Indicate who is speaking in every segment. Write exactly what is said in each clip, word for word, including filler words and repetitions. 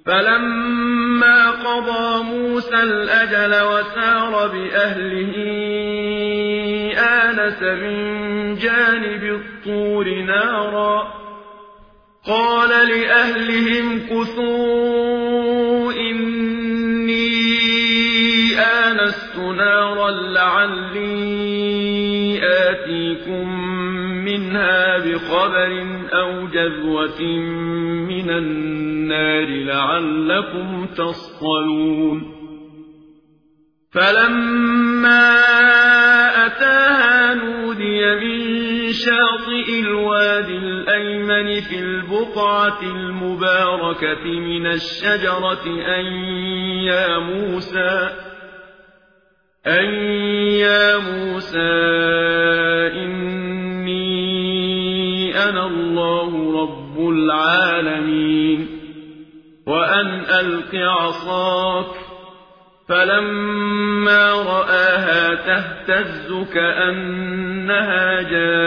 Speaker 1: فلما قضى موسى الأجل وسار بأهله آنس من جانب الطور نارا قال لأهلهم كثوا إني آنست نارا لعلي آتيكم منها بخبر أو جذوة من النار لعلكم تصطلون فلما أتاها نودي من شاطئ الوادي الأيمن في البقعة المباركة من الشجرة أن يا موسى أن يا موسى إني أنا الله رب العالمين وأن ألق عصاك فلما رآها تهتز كأنها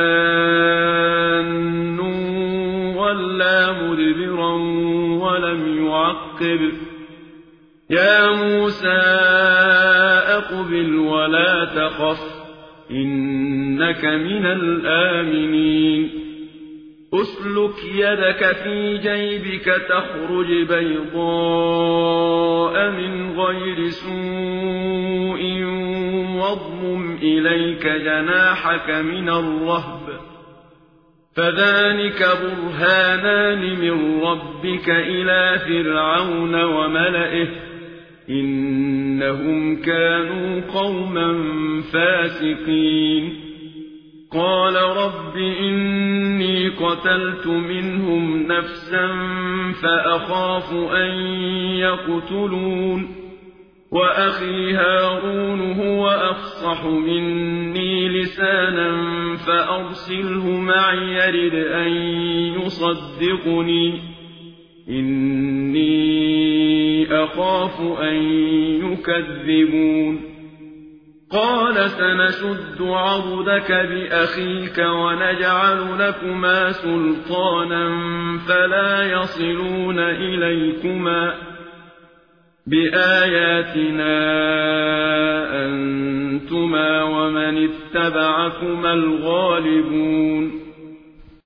Speaker 1: جان ولا مدبرا ولم يعقب يا موسى أقبل ولا تخف إنك من الآمنين أسلك يدك في جيبك تخرج بيضاء من غير سوء واضمم إليك جناحك من الرهب فذلك برهانان من ربك إلى فرعون وملئه إنهم كانوا قوما فاسقين قال رب إني قتلت منهم نفسا فأخاف أن يقتلون وأخي هارون هو أفصح مني لسانا فأرسله معي يرد أن يصدقني إني أخاف أن يكذبون قال سنشد عضدك بأخيك ونجعل لكما سلطانا فلا يصلون إليكما بآياتنا أنتما ومن اتبعكما الغالبون